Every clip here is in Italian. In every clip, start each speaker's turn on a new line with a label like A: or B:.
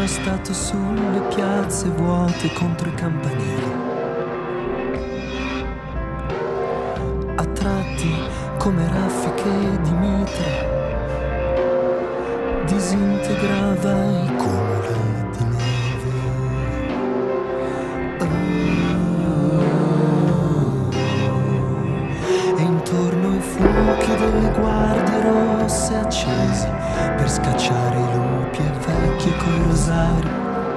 A: incastrato sulle piazze vuote contro i campanili. A tratti come raffiche di mitre disintegrava i cumuli di neve. E intorno i fuochi delle guardie rosse accesi per scacciare i lupi e vecchi coi rosari.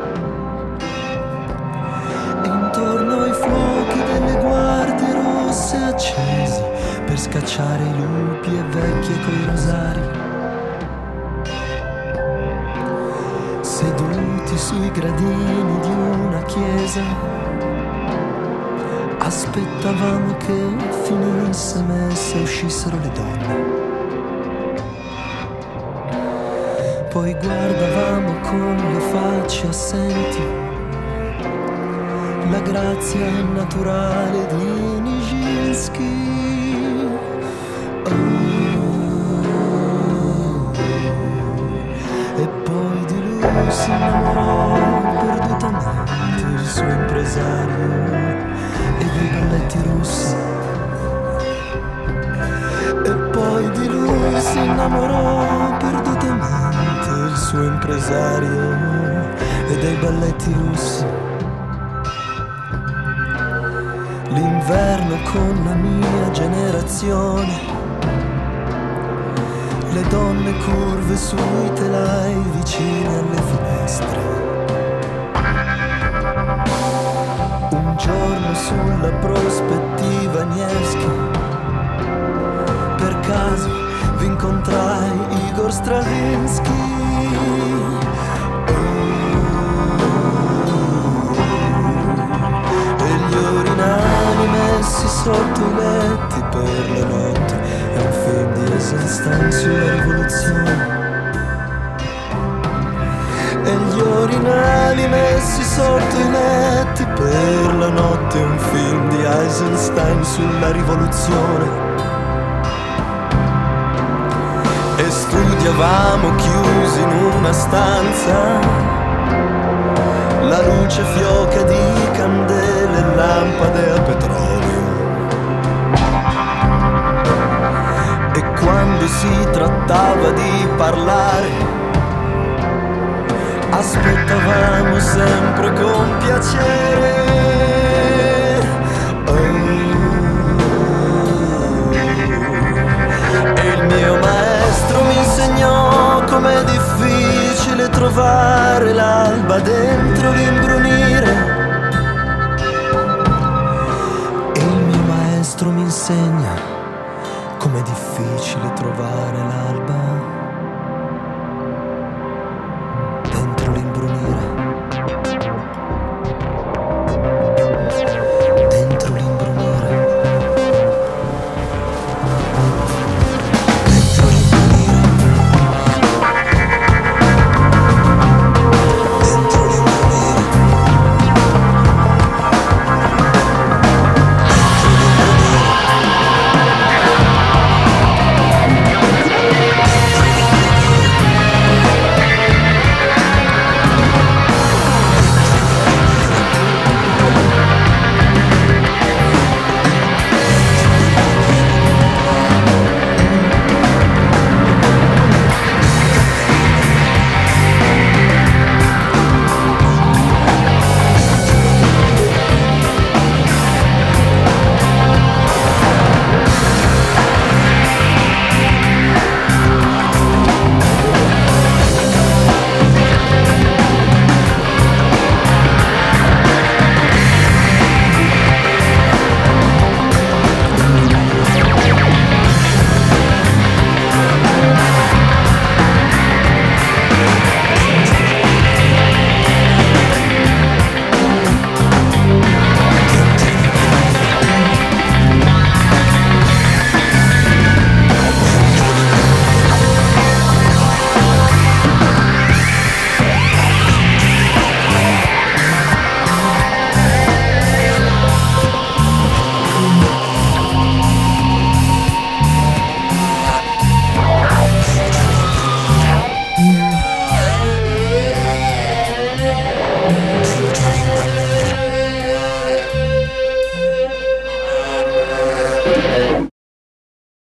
A: E intorno ai fuochi delle guardie rosse accesi per scacciare i lupi e vecchi coi rosari. Seduti sui gradini di una chiesa, aspettavamo che finisse messa e uscissero le donne. Poi guardavamo con le facce assenti la grazia naturale di Nijinsky. E poi di lui si innamorò perdutamente il suo impresario e dei balletti russi. E poi di lui si innamorò perdutamente il suo impresario e dei balletti russi. L'inverno con la mia generazione, le donne curve sui telai vicine alle finestre. Un giorno sulla prospettiva Nevsky, per caso vi incontrai Igor Stravinsky. E gli urinali messi sotto i letti per la notte. È un film di Eisenstein sulla rivoluzione. E gli orinali messi sotto i letti per la notte. È un film di Eisenstein sulla rivoluzione. E studiavamo chiusi in una stanza, la luce fioca di candele e lampade a petrolio. E quando si trattava di parlare, aspettavamo sempre con piacere. E il mio maestro mi insegnò com'è difficile trovare l'alba dentro l'imbrunire. E il mio maestro mi insegna com'è difficile trovare l'alba